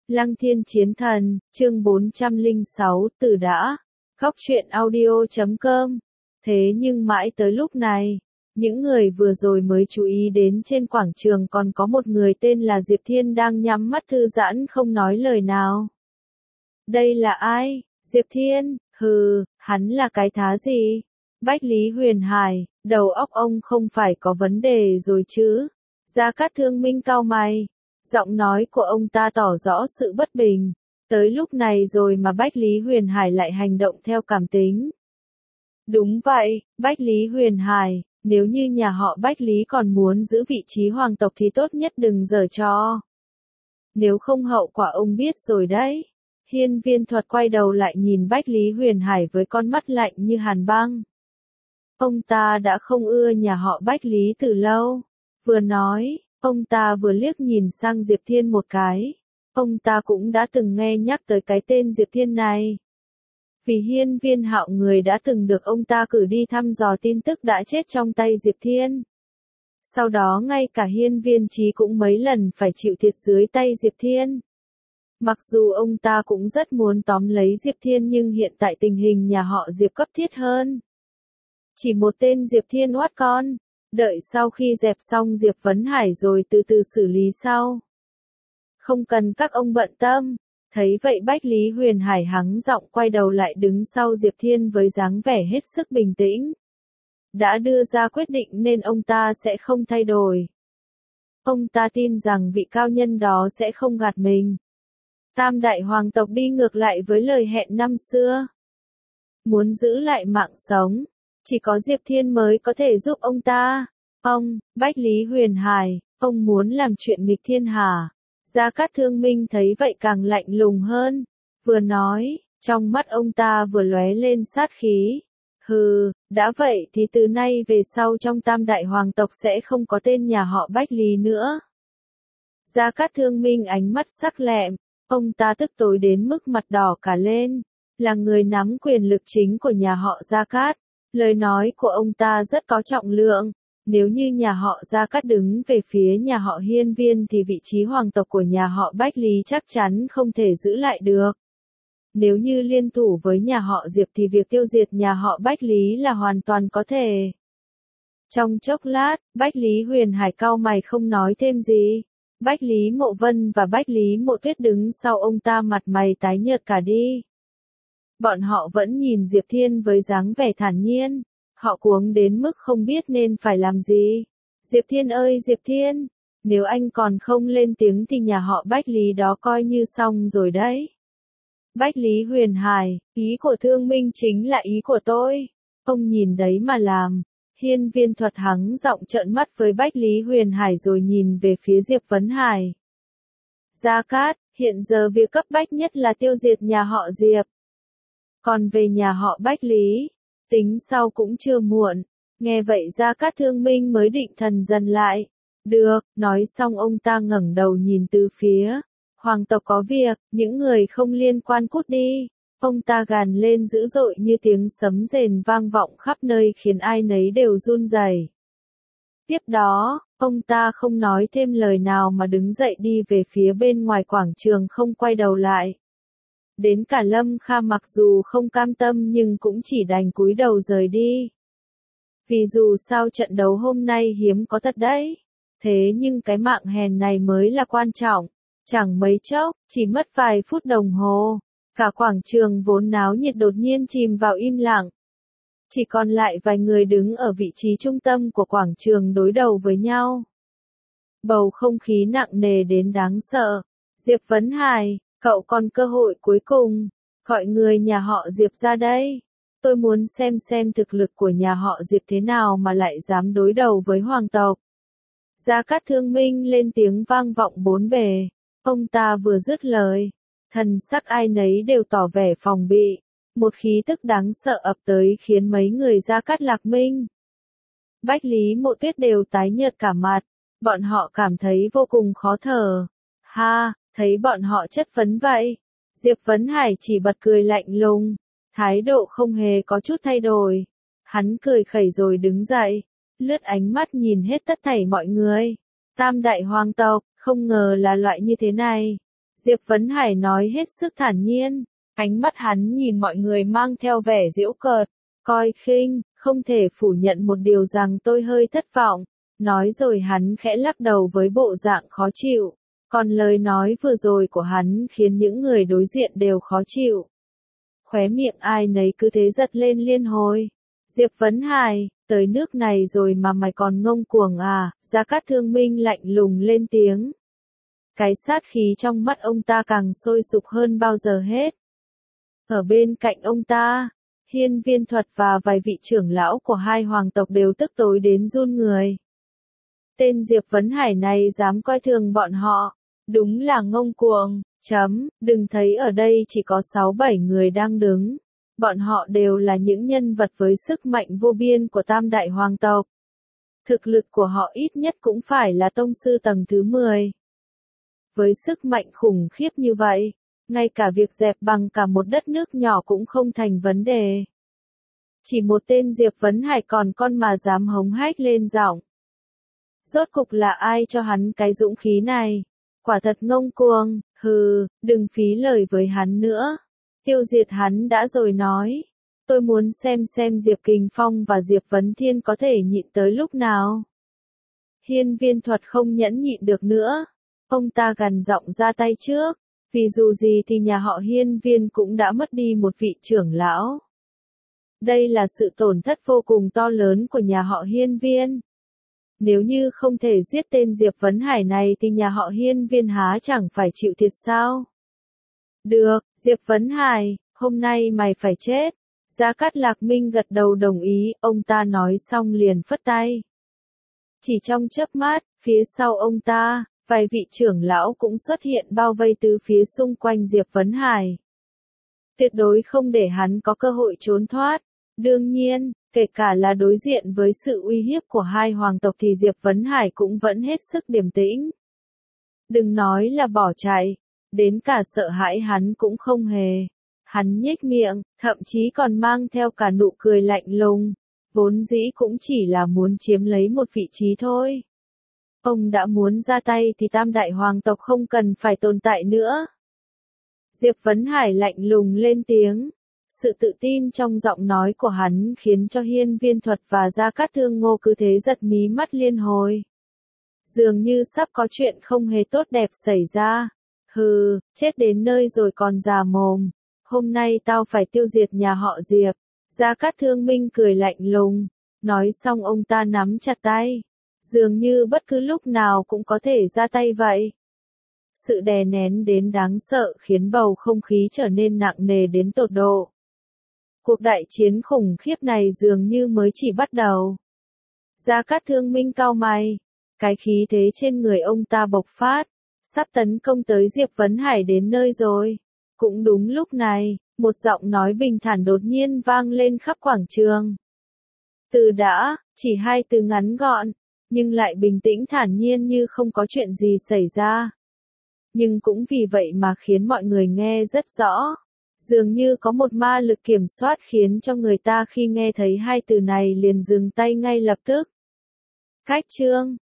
Lăng Thiên Chiến Thần, chương 406, từ đã. Góc truyện audio.com. Thế nhưng mãi tới lúc này, những người vừa rồi mới chú ý đến trên quảng trường còn có một người tên là Diệp Thiên đang nhắm mắt thư giãn không nói lời nào. Đây là ai? Diệp Thiên, hừ, hắn là cái thá gì? Bách Lý Huyền Hải, đầu óc ông không phải có vấn đề rồi chứ? Gia Cát Thương Minh cau mày. Giọng nói của ông ta tỏ rõ sự bất bình. Tới lúc này rồi mà Bách Lý Huyền Hải lại hành động theo cảm tính. Đúng vậy, Bách Lý Huyền Hải, nếu như nhà họ Bách Lý còn muốn giữ vị trí hoàng tộc thì tốt nhất đừng giở trò. Nếu không hậu quả ông biết rồi đấy. Hiên Viên Thuật quay đầu lại nhìn Bách Lý Huyền Hải với con mắt lạnh như hàn băng. Ông ta đã không ưa nhà họ Bách Lý từ lâu. Vừa nói, ông ta vừa liếc nhìn sang Diệp Thiên một cái. Ông ta cũng đã từng nghe nhắc tới cái tên Diệp Thiên này. Vì Hiên Viên Hạo người đã từng được ông ta cử đi thăm dò tin tức đã chết trong tay Diệp Thiên. Sau đó ngay cả Hiên Viên Chí cũng mấy lần phải chịu thiệt dưới tay Diệp Thiên. Mặc dù ông ta cũng rất muốn tóm lấy Diệp Thiên nhưng hiện tại tình hình nhà họ Diệp cấp thiết hơn. Chỉ một tên Diệp Thiên oát con. Đợi sau khi dẹp xong Diệp Vấn Hải rồi từ từ xử lý sau. Không cần các ông bận tâm. Thấy vậy Bách Lý Huyền Hải hắng giọng quay đầu lại đứng sau Diệp Thiên với dáng vẻ hết sức bình tĩnh. Đã đưa ra quyết định nên ông ta sẽ không thay đổi. Ông ta tin rằng vị cao nhân đó sẽ không gạt mình. Tam đại hoàng tộc đi ngược lại với lời hẹn năm xưa. Muốn giữ lại mạng sống, chỉ có Diệp Thiên mới có thể giúp ông ta. Ông, Bách Lý Huyền Hải, ông muốn làm chuyện nghịch thiên hả? Gia Cát Thương Minh thấy vậy càng lạnh lùng hơn. Vừa nói, trong mắt ông ta vừa lóe lên sát khí. Hừ, đã vậy thì từ nay về sau trong tam đại hoàng tộc sẽ không có tên nhà họ Bách Lý nữa. Gia Cát Thương Minh ánh mắt sắc lẹm, ông ta tức tối đến mức mặt đỏ cả lên. Là người nắm quyền lực chính của nhà họ Gia Cát. Lời nói của ông ta rất có trọng lượng. Nếu như nhà họ Gia Cát đứng về phía nhà họ Hiên Viên thì vị trí hoàng tộc của nhà họ Bách Lý chắc chắn không thể giữ lại được. Nếu như liên thủ với nhà họ Diệp thì việc tiêu diệt nhà họ Bách Lý là hoàn toàn có thể. Trong chốc lát, Bách Lý Huyền Hải cau mày không nói thêm gì. Bách Lý Mộ Vân và Bách Lý Mộ Tuyết đứng sau ông ta mặt mày tái nhợt cả đi. Bọn họ vẫn nhìn Diệp Thiên với dáng vẻ thản nhiên. Họ cuống đến mức không biết nên phải làm gì. Diệp Thiên ơi Diệp Thiên, nếu anh còn không lên tiếng thì nhà họ Bách Lý đó coi như xong rồi đấy. Bách Lý Huyền Hải, ý của Thương Minh chính là ý của tôi. Ông nhìn đấy mà làm. Hiên Viên Thuật hắng giọng trợn mắt với Bách Lý Huyền Hải rồi nhìn về phía Diệp Vấn Hải. Gia Cát, hiện giờ việc cấp bách nhất là tiêu diệt nhà họ Diệp. Còn về nhà họ Bách Lý, tính sau cũng chưa muộn. Nghe vậy Gia Cát Thương Minh mới định thần dần lại. Được, nói xong ông ta ngẩng đầu nhìn từ phía. Hoàng tộc có việc, những người không liên quan cút đi. Ông ta gàn lên dữ dội như tiếng sấm rền vang vọng khắp nơi khiến ai nấy đều run rẩy. Tiếp đó, ông ta không nói thêm lời nào mà đứng dậy đi về phía bên ngoài quảng trường không quay đầu lại. Đến cả Lâm Kha mặc dù không cam tâm nhưng cũng chỉ đành cúi đầu rời đi. Vì dù sao trận đấu hôm nay hiếm có thật đấy. Thế nhưng cái mạng hèn này mới là quan trọng. Chẳng mấy chốc, chỉ mất vài phút đồng hồ. Cả quảng trường vốn náo nhiệt đột nhiên chìm vào im lặng. Chỉ còn lại vài người đứng ở vị trí trung tâm của quảng trường đối đầu với nhau. Bầu không khí nặng nề đến đáng sợ. Diệp Vấn Hải, cậu còn cơ hội cuối cùng. Gọi người nhà họ Diệp ra đây. Tôi muốn xem thực lực của nhà họ Diệp thế nào mà lại dám đối đầu với hoàng tộc. Gia Cát Thương Minh lên tiếng vang vọng bốn bề. Ông ta vừa dứt lời. Thần sắc ai nấy đều tỏ vẻ phòng bị. Một khí tức đáng sợ ập tới khiến mấy người Gia Cát Lạc Minh, Bách Lý Mộ Tuyết đều tái nhợt cả mặt. Bọn họ cảm thấy vô cùng khó thở. Ha, thấy bọn họ chất vấn vậy. Diệp Vấn Hải chỉ bật cười lạnh lùng. Thái độ không hề có chút thay đổi. Hắn cười khẩy rồi đứng dậy. Lướt ánh mắt nhìn hết tất thảy mọi người. Tam đại hoàng tộc, không ngờ là loại như thế này. Diệp Vấn Hải nói hết sức thản nhiên, ánh mắt hắn nhìn mọi người mang theo vẻ giễu cợt, coi khinh, không thể phủ nhận một điều rằng tôi hơi thất vọng, nói rồi hắn khẽ lắc đầu với bộ dạng khó chịu, còn lời nói vừa rồi của hắn khiến những người đối diện đều khó chịu. Khóe miệng ai nấy cứ thế giật lên liên hồi. Diệp Vấn Hải, tới nước này rồi mà mày còn ngông cuồng à? Gia Cát Thương Minh lạnh lùng lên tiếng. Cái sát khí trong mắt ông ta càng sôi sục hơn bao giờ hết. Ở bên cạnh ông ta, Hiên Viên Thuật và vài vị trưởng lão của hai hoàng tộc đều tức tối đến run người. Tên Diệp Vấn Hải này dám coi thường bọn họ, đúng là ngông cuồng. Đừng thấy ở đây chỉ có 6-7 người đang đứng. Bọn họ đều là những nhân vật với sức mạnh vô biên của Tam Đại Hoàng tộc. Thực lực của họ ít nhất cũng phải là tông sư tầng thứ 10. Với sức mạnh khủng khiếp như vậy, ngay cả việc dẹp bằng cả một đất nước nhỏ cũng không thành vấn đề. Chỉ một tên Diệp Vấn Hải còn con mà dám hống hách lên giọng. Rốt cục là ai cho hắn cái dũng khí này? Quả thật ngông cuồng, hừ, đừng phí lời với hắn nữa. Tiêu diệt hắn đã rồi nói. Tôi muốn xem Diệp Kình Phong và Diệp Vấn Thiên có thể nhịn tới lúc nào. Hiên Viên Thuật không nhẫn nhịn được nữa. Ông ta gằn giọng ra tay trước. Vì dù gì thì nhà họ Hiên Viên cũng đã mất đi một vị trưởng lão. Đây là sự tổn thất vô cùng to lớn của nhà họ Hiên Viên. Nếu như không thể giết tên Diệp Vấn Hải này thì nhà họ Hiên Viên há chẳng phải chịu thiệt sao? Được, Diệp Vấn Hải, hôm nay mày phải chết. Gia Cát Lạc Minh gật đầu đồng ý, ông ta nói xong liền phất tay. Chỉ trong chớp mắt, phía sau ông ta, vài vị trưởng lão cũng xuất hiện bao vây tứ phía xung quanh Diệp Vấn Hải. Tuyệt đối không để hắn có cơ hội trốn thoát. Đương nhiên, kể cả là đối diện với sự uy hiếp của hai hoàng tộc thì Diệp Vấn Hải cũng vẫn hết sức điềm tĩnh. Đừng nói là bỏ chạy, đến cả sợ hãi hắn cũng không hề. Hắn nhếch miệng, thậm chí còn mang theo cả nụ cười lạnh lùng, vốn dĩ cũng chỉ là muốn chiếm lấy một vị trí thôi. Ông đã muốn ra tay thì Tam Đại Hoàng tộc không cần phải tồn tại nữa. Diệp Vấn Hải lạnh lùng lên tiếng. Sự tự tin trong giọng nói của hắn khiến cho Hiên Viên Thuật và Gia Cát Thương Ngô cứ thế giật mí mắt liên hồi. Dường như sắp có chuyện không hề tốt đẹp xảy ra. Hừ, chết đến nơi rồi còn già mồm. Hôm nay tao phải tiêu diệt nhà họ Diệp. Gia Cát Thương Minh cười lạnh lùng. Nói xong ông ta nắm chặt tay. Dường như bất cứ lúc nào cũng có thể ra tay vậy. Sự đè nén đến đáng sợ khiến bầu không khí trở nên nặng nề đến tột độ. Cuộc đại chiến khủng khiếp này dường như mới chỉ bắt đầu. Gia Cát Thương Minh cau mày. Cái khí thế trên người ông ta bộc phát. Sắp tấn công tới Diệp Vấn Hải đến nơi rồi. Cũng đúng lúc này, một giọng nói bình thản đột nhiên vang lên khắp quảng trường. Từ đã, chỉ 2 từ ngắn gọn, nhưng lại bình tĩnh thản nhiên như không có chuyện gì xảy ra. Nhưng cũng vì vậy mà khiến mọi người nghe rất rõ. Dường như có một ma lực kiểm soát khiến cho người ta khi nghe thấy 2 từ này liền dừng tay ngay lập tức. Cách chương